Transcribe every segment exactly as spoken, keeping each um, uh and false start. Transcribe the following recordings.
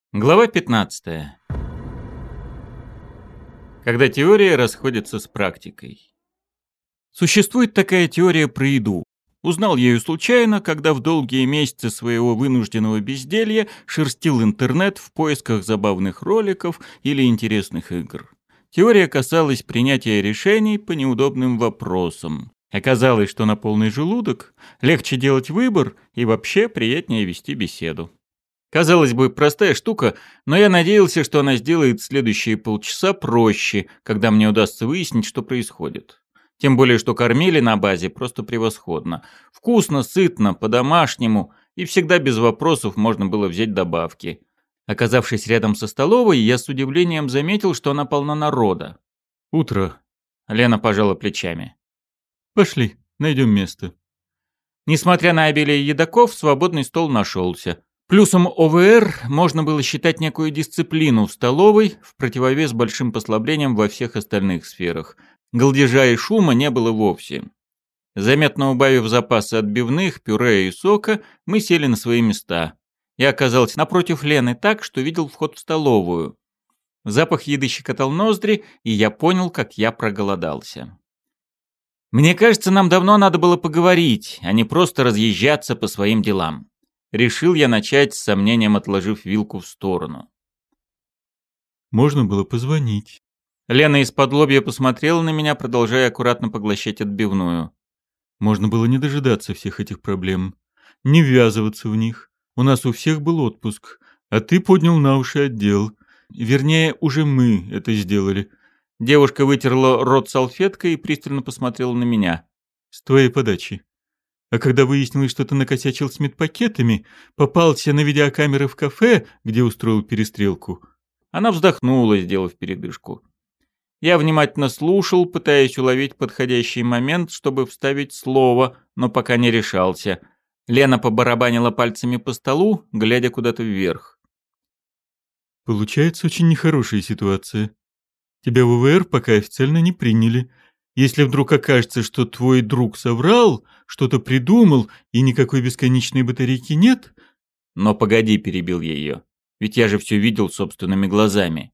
Глава пятнадцатая. Когда теория расходится с практикой. Существует такая теория про еду. Узнал я ее случайно, когда в долгие месяцы своего вынужденного безделья шерстил интернет в поисках забавных роликов или интересных игр. Теория касалась принятия решений по неудобным вопросам. Оказалось, что на полный желудок легче делать выбор и вообще приятнее вести беседу. Казалось бы, простая штука, но я надеялся, что она сделает следующие полчаса проще, когда мне удастся выяснить, что происходит. Тем более, что кормили на базе просто превосходно. Вкусно, сытно, по-домашнему, и всегда без вопросов можно было взять добавки. Оказавшись рядом со столовой, я с удивлением заметил, что она полна народа. «Утро», — Лена пожала плечами. «Пошли, найдем место». Несмотря на обилие едоков, свободный стол нашелся. Плюсом о вэ эр можно было считать некую дисциплину в столовой в противовес большим послаблениям во всех остальных сферах. Галдежа и шума не было вовсе. Заметно убавив запасы отбивных, пюре и сока, мы сели на свои места. Я оказался напротив Лены так, что видел вход в столовую. Запах еды щекотал ноздри, и я понял, как я проголодался. Мне кажется, нам давно надо было поговорить, а не просто разъезжаться по своим делам. Решил я начать, с сомнением отложив вилку в сторону. Можно было позвонить. Лена из-под лобья посмотрела на меня, продолжая аккуратно поглощать отбивную. Можно было не дожидаться всех этих проблем, не ввязываться в них. У нас у всех был отпуск, а ты поднял на уши отдел. Вернее, уже мы это сделали. Девушка вытерла рот салфеткой и пристально посмотрела на меня. С твоей подачи. А когда выяснилось, что ты накосячил с медпакетами, попался на видеокамеры в кафе, где устроил перестрелку. Она вздохнула, сделав передышку. Я внимательно слушал, пытаясь уловить подходящий момент, чтобы вставить слово, но пока не решался. Лена побарабанила пальцами по столу, глядя куда-то вверх. Получается очень нехорошая ситуация. Тебя в о вэ эр пока официально не приняли. Если вдруг окажется, что твой друг соврал, что-то придумал, и никакой бесконечной батарейки нет... Но погоди, перебил я ее. Ведь я же все видел собственными глазами.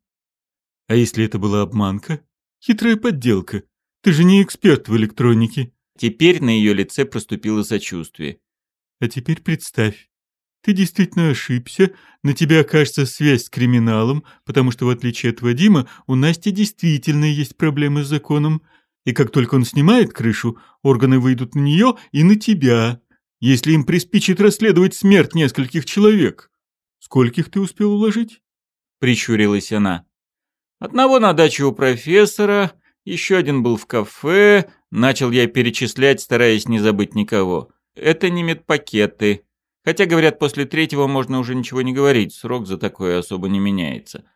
А если это была обманка? Хитрая подделка. Ты же не эксперт в электронике. Теперь на ее лице проступило сочувствие. А теперь представь. Ты действительно ошибся, на тебя окажется связь с криминалом, потому что, в отличие от Вадима, у Насти действительно есть проблемы с законом. И как только он снимает крышу, органы выйдут на нее и на тебя, если им приспичит расследовать смерть нескольких человек. Скольких ты успел уложить? Прищурилась она. Одного на даче у профессора, еще один был в кафе, начал я перечислять, стараясь не забыть никого. Это не медпакеты. Хотя, говорят, после третьего можно уже ничего не говорить, срок за такое особо не меняется.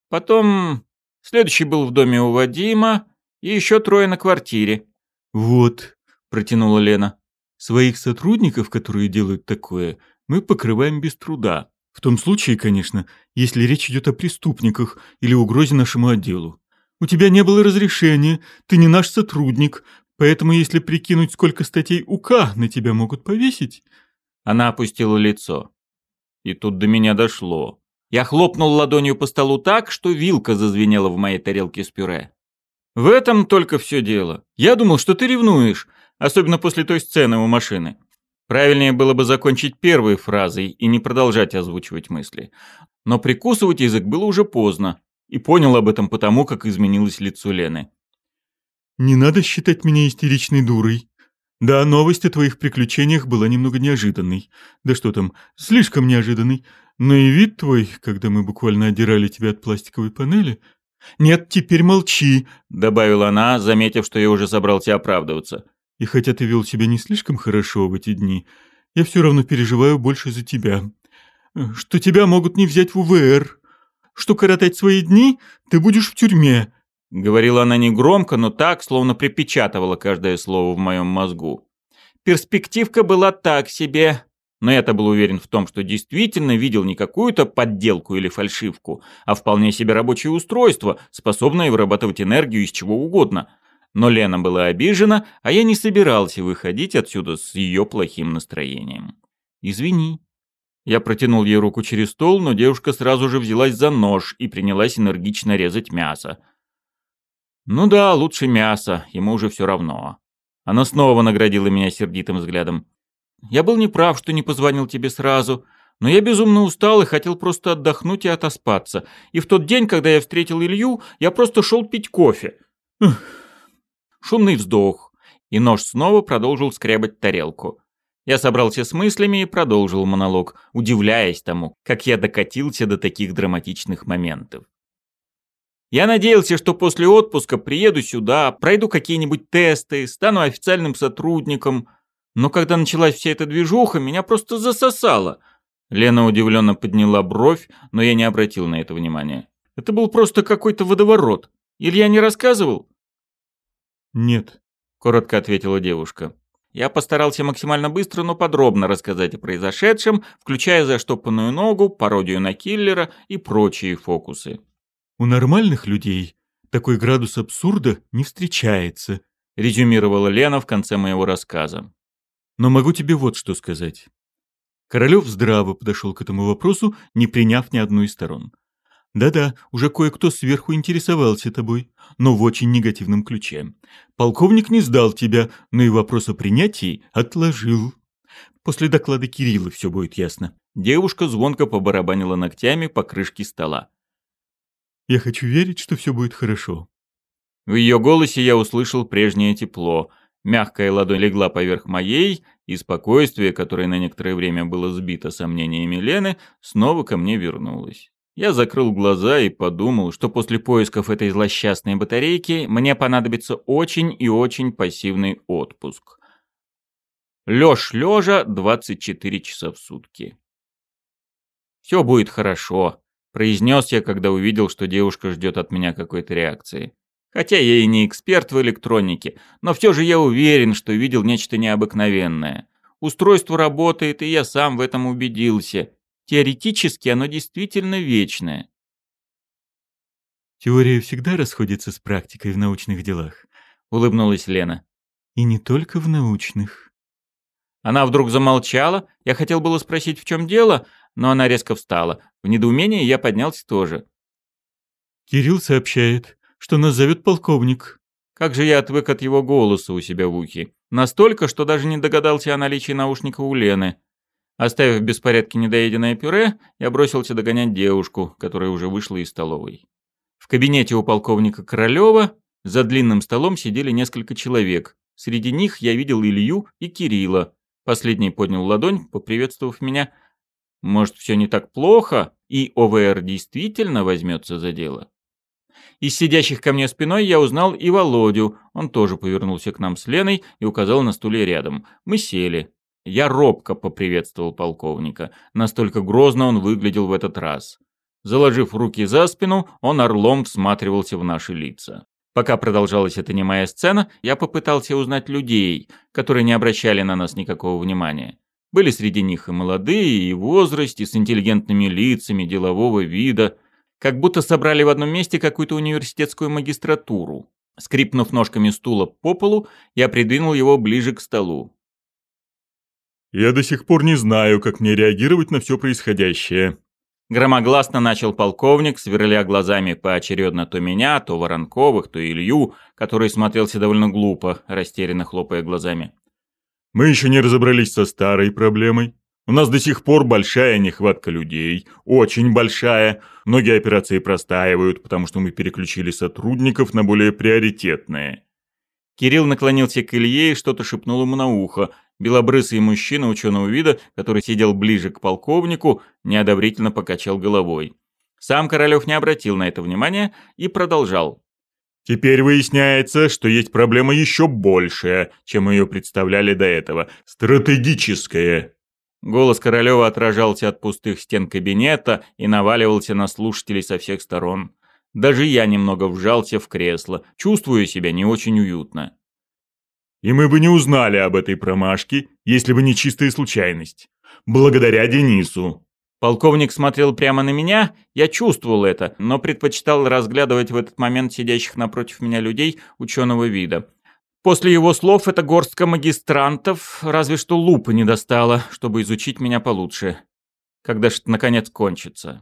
Потом следующий был в доме у Вадима, и еще трое на квартире. «Вот», — протянула Лена, — «своих сотрудников, которые делают такое, мы покрываем без труда. В том случае, конечно, если речь идет о преступниках или угрозе нашему отделу. У тебя не было разрешения, ты не наш сотрудник, поэтому если прикинуть, сколько статей УК на тебя могут повесить...» Она опустила лицо. И тут до меня дошло. Я хлопнул ладонью по столу так, что вилка зазвенела в моей тарелке с пюре. В этом только все дело. Я думал, что ты ревнуешь, особенно после той сцены у машины. Правильнее было бы закончить первой фразой и не продолжать озвучивать мысли. Но прикусывать язык было уже поздно, и понял об этом потому, как изменилось лицо Лены. «Не надо считать меня истеричной дурой. Да, новость о твоих приключениях была немного неожиданной. Да что там, слишком неожиданной. Но и вид твой, когда мы буквально отдирали тебя от пластиковой панели... «Нет, теперь молчи», — добавила она, заметив, что я уже собрался оправдываться. «И хотя ты вел себя не слишком хорошо в эти дни, я все равно переживаю больше за тебя. Что тебя могут не взять в о вэ эр, что коротать свои дни ты будешь в тюрьме». Говорила она негромко, но так, словно припечатывала каждое слово в моем мозгу. Перспективка была так себе. Но я-то был уверен в том, что действительно видел не какую-то подделку или фальшивку, а вполне себе рабочее устройство, способное вырабатывать энергию из чего угодно. Но Лена была обижена, а я не собирался выходить отсюда с ее плохим настроением. «Извини». Я протянул ей руку через стол, но девушка сразу же взялась за нож и принялась энергично резать мясо. Ну да, лучше мясо, ему уже все равно. Она снова наградила меня сердитым взглядом. Я был неправ, что не позвонил тебе сразу, но я безумно устал и хотел просто отдохнуть и отоспаться. И в тот день, когда я встретил Илью, я просто шел пить кофе. Ух. Шумный вздох, и нож снова продолжил скребать тарелку. Я собрался с мыслями и продолжил монолог, удивляясь тому, как я докатился до таких драматичных моментов. Я надеялся, что после отпуска приеду сюда, пройду какие-нибудь тесты, стану официальным сотрудником. Но когда началась вся эта движуха, меня просто засосало. Лена удивленно подняла бровь, но я не обратил на это внимания. Это был просто какой-то водоворот. Илья не рассказывал? Нет, коротко ответила девушка. Я постарался максимально быстро, но подробно рассказать о произошедшем, включая заштопанную ногу, пародию на киллера и прочие фокусы. У нормальных людей такой градус абсурда не встречается, резюмировала Лена в конце моего рассказа. Но могу тебе вот что сказать. Королёв здраво подошел к этому вопросу, не приняв ни одну из сторон. Да-да, уже кое-кто сверху интересовался тобой, но в очень негативном ключе. Полковник не сдал тебя, но и вопрос о принятии отложил. После доклада Кирилла все будет ясно. Девушка звонко побарабанила ногтями по крышке стола. Я хочу верить, что все будет хорошо. В ее голосе я услышал прежнее тепло. Мягкая ладонь легла поверх моей, и спокойствие, которое на некоторое время было сбито сомнениями Лены, снова ко мне вернулось. Я закрыл глаза и подумал, что после поисков этой злосчастной батарейки мне понадобится очень и очень пассивный отпуск. Лёж лёжа двадцать четыре часа в сутки. «Все будет хорошо», — произнес я, когда увидел, что девушка ждет от меня какой-то реакции. Хотя я и не эксперт в электронике, но все же я уверен, что видел нечто необыкновенное. Устройство работает, и я сам в этом убедился. Теоретически оно действительно вечное. Теория всегда расходится с практикой в научных делах, улыбнулась Лена. И не только в научных. Она вдруг замолчала. Я хотел было спросить, в чем дело, но она резко встала. В недоумении я поднялся тоже. Кирилл сообщает, что нас зовет полковник. Как же я отвык от его голоса у себя в ухе. Настолько, что даже не догадался о наличии наушника у Лены. Оставив в беспорядке недоеденное пюре, я бросился догонять девушку, которая уже вышла из столовой. В кабинете у полковника Королёва за длинным столом сидели несколько человек. Среди них я видел Илью и Кирилла. Последний поднял ладонь, поприветствовав меня. Может, все не так плохо, и О В Р действительно возьмется за дело? Из сидящих ко мне спиной я узнал и Володю. Он тоже повернулся к нам с Леной и указал на стуле рядом. Мы сели. Я робко поприветствовал полковника. Настолько грозно он выглядел в этот раз. Заложив руки за спину, он орлом всматривался в наши лица. Пока продолжалась эта немая сцена, я попытался узнать людей, которые не обращали на нас никакого внимания. Были среди них и молодые, и в возрасте, с интеллигентными лицами, делового вида. Как будто собрали в одном месте какую-то университетскую магистратуру. Скрипнув ножками стула по полу, я придвинул его ближе к столу. «Я до сих пор не знаю, как мне реагировать на все происходящее», громогласно начал полковник, сверля глазами поочередно то меня, то Воронковых, то Илью, который смотрелся довольно глупо, растерянно хлопая глазами. «Мы еще не разобрались со старой проблемой. У нас до сих пор большая нехватка людей, очень большая. Многие операции простаивают, потому что мы переключили сотрудников на более приоритетные». Кирилл наклонился к Илье и что-то шепнул ему на ухо. Белобрысый мужчина ученого вида, который сидел ближе к полковнику, неодобрительно покачал головой. Сам Королёв не обратил на это внимания и продолжал. «Теперь выясняется, что есть проблема еще большая, чем мы ее представляли до этого. Стратегическая». Голос Королёва отражался от пустых стен кабинета и наваливался на слушателей со всех сторон. Даже я немного вжался в кресло, чувствую себя не очень уютно. «И мы бы не узнали об этой промашке, если бы не чистая случайность. Благодаря Денису». Полковник смотрел прямо на меня, я чувствовал это, но предпочитал разглядывать в этот момент сидящих напротив меня людей ученого вида. После его слов эта горстка магистрантов разве что лупы не достала, чтобы изучить меня получше. Когда ж это наконец кончится?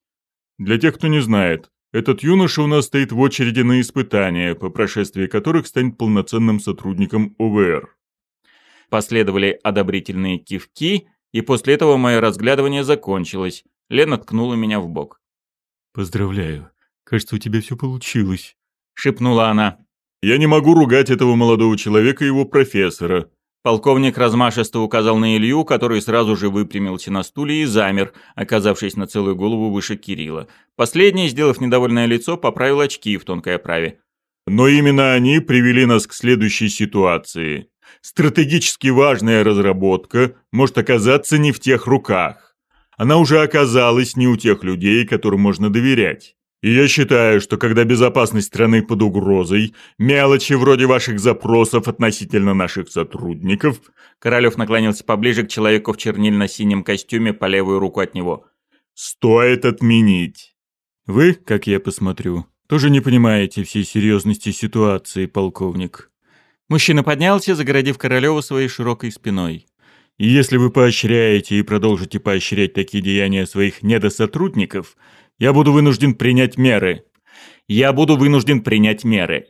Для тех, кто не знает, этот юноша у нас стоит в очереди на испытания, по прошествии которых станет полноценным сотрудником О В Р. Последовали одобрительные кивки, и после этого мое разглядывание закончилось. Лена ткнула меня в бок. «Поздравляю. Кажется, у тебя все получилось», — шепнула она. «Я не могу ругать этого молодого человека и его профессора». Полковник размашисто указал на Илью, который сразу же выпрямился на стуле и замер, оказавшись на целую голову выше Кирилла. Последний, сделав недовольное лицо, поправил очки в тонкой оправе. «Но именно они привели нас к следующей ситуации. Стратегически важная разработка может оказаться не в тех руках. Она уже оказалась не у тех людей, которым можно доверять. И я считаю, что когда безопасность страны под угрозой, мелочи вроде ваших запросов относительно наших сотрудников...» Королёв наклонился поближе к человеку в чернильно-синем костюме по левую руку от него. «Стоит отменить». «Вы, как я посмотрю, тоже не понимаете всей серьезности ситуации, полковник». Мужчина поднялся, загородив Королёва своей широкой спиной. «И если вы поощряете и продолжите поощрять такие деяния своих недосотрудников, я буду вынужден принять меры. Я буду вынужден принять меры».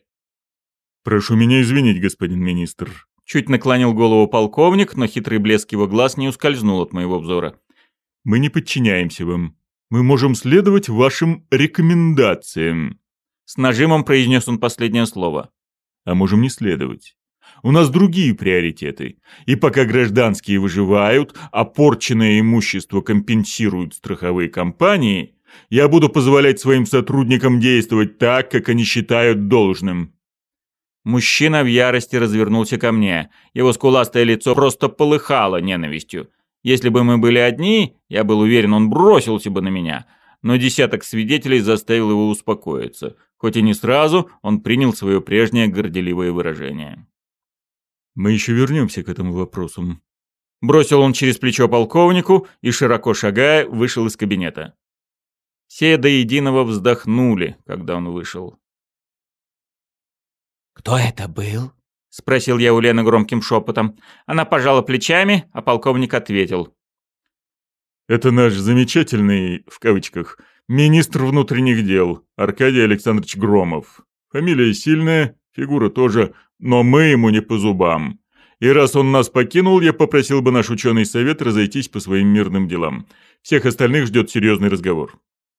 «Прошу меня извинить, господин министр». Чуть наклонил голову полковник, но хитрый блеск его глаз не ускользнул от моего взора. «Мы не подчиняемся вам. Мы можем следовать вашим рекомендациям». С нажимом произнес он последнее слово. «А можем не следовать. У нас другие приоритеты. И пока гражданские выживают, а порченное имущество компенсируют страховые компании, я буду позволять своим сотрудникам действовать так, как они считают должным». Мужчина в ярости развернулся ко мне. Его скуластое лицо просто полыхало ненавистью. Если бы мы были одни, я был уверен, он бросился бы на меня. Но десяток свидетелей заставил его успокоиться. Хоть и не сразу, он принял свое прежнее горделивое выражение. «Мы еще вернемся к этому вопросу». Бросил он через плечо полковнику и, широко шагая, вышел из кабинета. Все до единого вздохнули, когда он вышел. «Кто это был?» — спросил я у Лены громким шепотом. Она пожала плечами, а полковник ответил. «Это наш замечательный, в кавычках, министр внутренних дел, Аркадий Александрович Громов. Фамилия сильная, фигура тоже, но мы ему не по зубам. И раз он нас покинул, я попросил бы наш ученый совет разойтись по своим мирным делам. Всех остальных ждет серьезный разговор».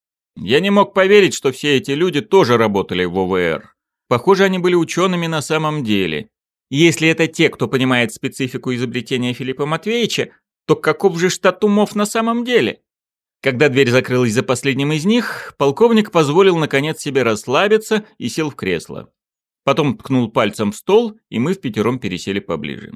Я не мог поверить, что все эти люди тоже работали в О В Р. Похоже, они были учеными на самом деле. Если это те, кто понимает специфику изобретения Филиппа Матвеевича, то каков же штат умов на самом деле? Когда дверь закрылась за последним из них, полковник позволил наконец себе расслабиться и сел в кресло. Потом ткнул пальцем в стол, и мы впятером пересели поближе.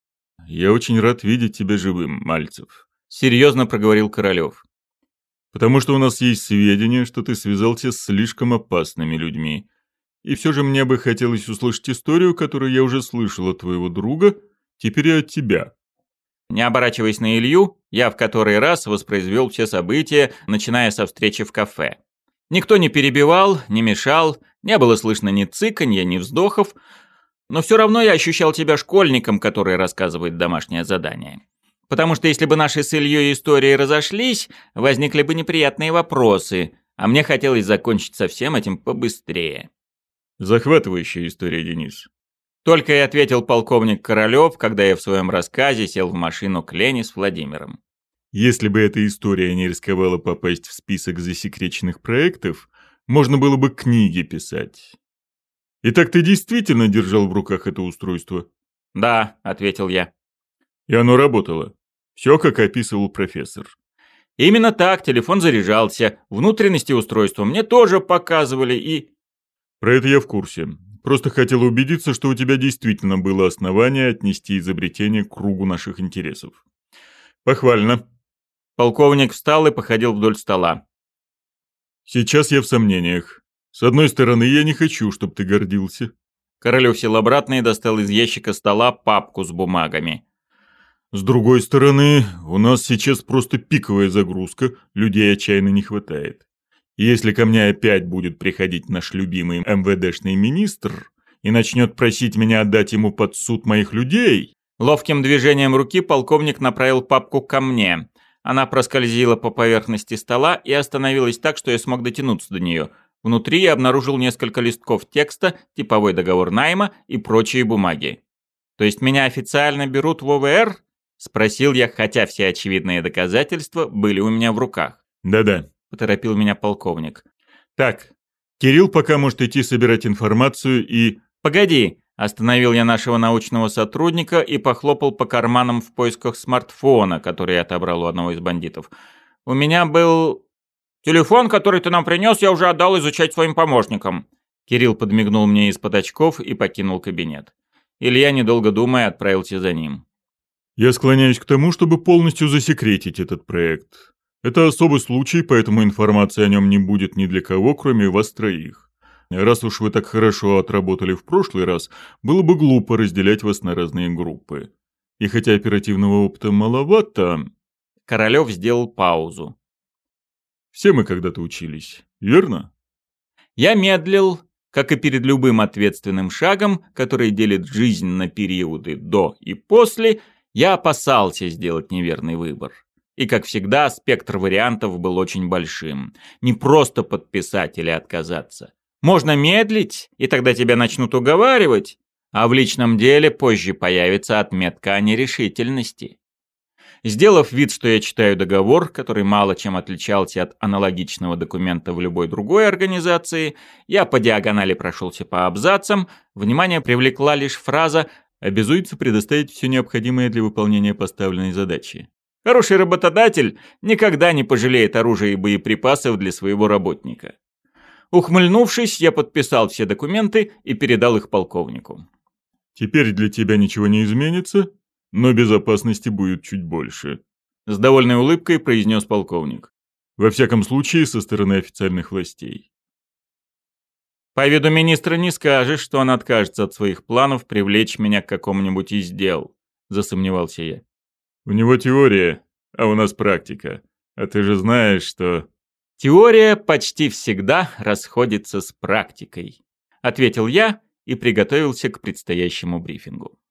«Я очень рад видеть тебя живым, Мальцев», — серьезно проговорил Королёв. «Потому что у нас есть сведения, что ты связался с слишком опасными людьми. И все же мне бы хотелось услышать историю, которую я уже слышал от твоего друга, теперь и от тебя». Не оборачиваясь на Илью, я в который раз воспроизвел все события, начиная со встречи в кафе. Никто не перебивал, не мешал, не было слышно ни цыканья, ни вздохов, но все равно я ощущал себя школьником, который рассказывает домашнее задание. Потому что если бы наши с Ильей истории разошлись, возникли бы неприятные вопросы, а мне хотелось закончить со всем этим побыстрее. «Захватывающая история, Денис». Только и ответил полковник Королёв, когда я в своем рассказе сел в машину к Лене с Владимиром. «Если бы эта история не рисковала попасть в список засекреченных проектов, можно было бы книги писать. Итак, ты действительно держал в руках это устройство?» «Да», — ответил я. «И оно работало. Все, как описывал профессор». «Именно так, телефон заряжался. Внутренности устройства мне тоже показывали и...» «Про это я в курсе. Просто хотел убедиться, что у тебя действительно было основание отнести изобретение к кругу наших интересов. Похвально». Полковник встал и походил вдоль стола. «Сейчас я в сомнениях. С одной стороны, я не хочу, чтобы ты гордился». Королёв сел обратно и достал из ящика стола папку с бумагами. «С другой стороны, у нас сейчас просто пиковая загрузка, людей отчаянно не хватает. И если ко мне опять будет приходить наш любимый эм вэ дэшный министр и начнет просить меня отдать ему под суд моих людей...» Ловким движением руки полковник направил папку ко мне, Она проскользила по поверхности стола и остановилась так, что я смог дотянуться до нее. Внутри я обнаружил несколько листков текста, типовой договор найма и прочие бумаги. «То есть меня официально берут в ОВР?» — спросил я, хотя все очевидные доказательства были у меня в руках. «Да-да», — поторопил меня полковник. «Так, Кирилл пока может идти собирать информацию и...» «Погоди!» — остановил я нашего научного сотрудника и похлопал по карманам в поисках смартфона, который я отобрал у одного из бандитов. «У меня был... телефон, который ты нам принес, я уже отдал изучать своим помощникам». Кирилл подмигнул мне из-под очков и покинул кабинет. Илья, недолго думая, отправился за ним. «Я склоняюсь к тому, чтобы полностью засекретить этот проект. Это особый случай, поэтому информации о нем не будет ни для кого, кроме вас троих. Раз уж вы так хорошо отработали в прошлый раз, было бы глупо разделять вас на разные группы. И хотя оперативного опыта маловато...» Королёв сделал паузу. «Все мы когда-то учились, верно?» Я медлил, как и перед любым ответственным шагом, который делит жизнь на периоды до и после, я опасался сделать неверный выбор. И, как всегда, спектр вариантов был очень большим. Не просто подписать или отказаться. Можно медлить, и тогда тебя начнут уговаривать, а в личном деле позже появится отметка о нерешительности. Сделав вид, что я читаю договор, который мало чем отличался от аналогичного документа в любой другой организации, я по диагонали прошелся по абзацам, внимание привлекла лишь фраза «обязуется предоставить все необходимое для выполнения поставленной задачи». Хороший работодатель никогда не пожалеет оружия и боеприпасов для своего работника. Ухмыльнувшись, я подписал все документы и передал их полковнику. «Теперь для тебя ничего не изменится, но безопасности будет чуть больше», — с довольной улыбкой произнес полковник. «Во всяком случае, со стороны официальных властей». «По виду министра не скажешь, что он откажется от своих планов привлечь меня к какому-нибудь из дел», — засомневался я. «У него теория, а у нас практика. А ты же знаешь, что...» «Теория почти всегда расходится с практикой», — ответил я и приготовился к предстоящему брифингу.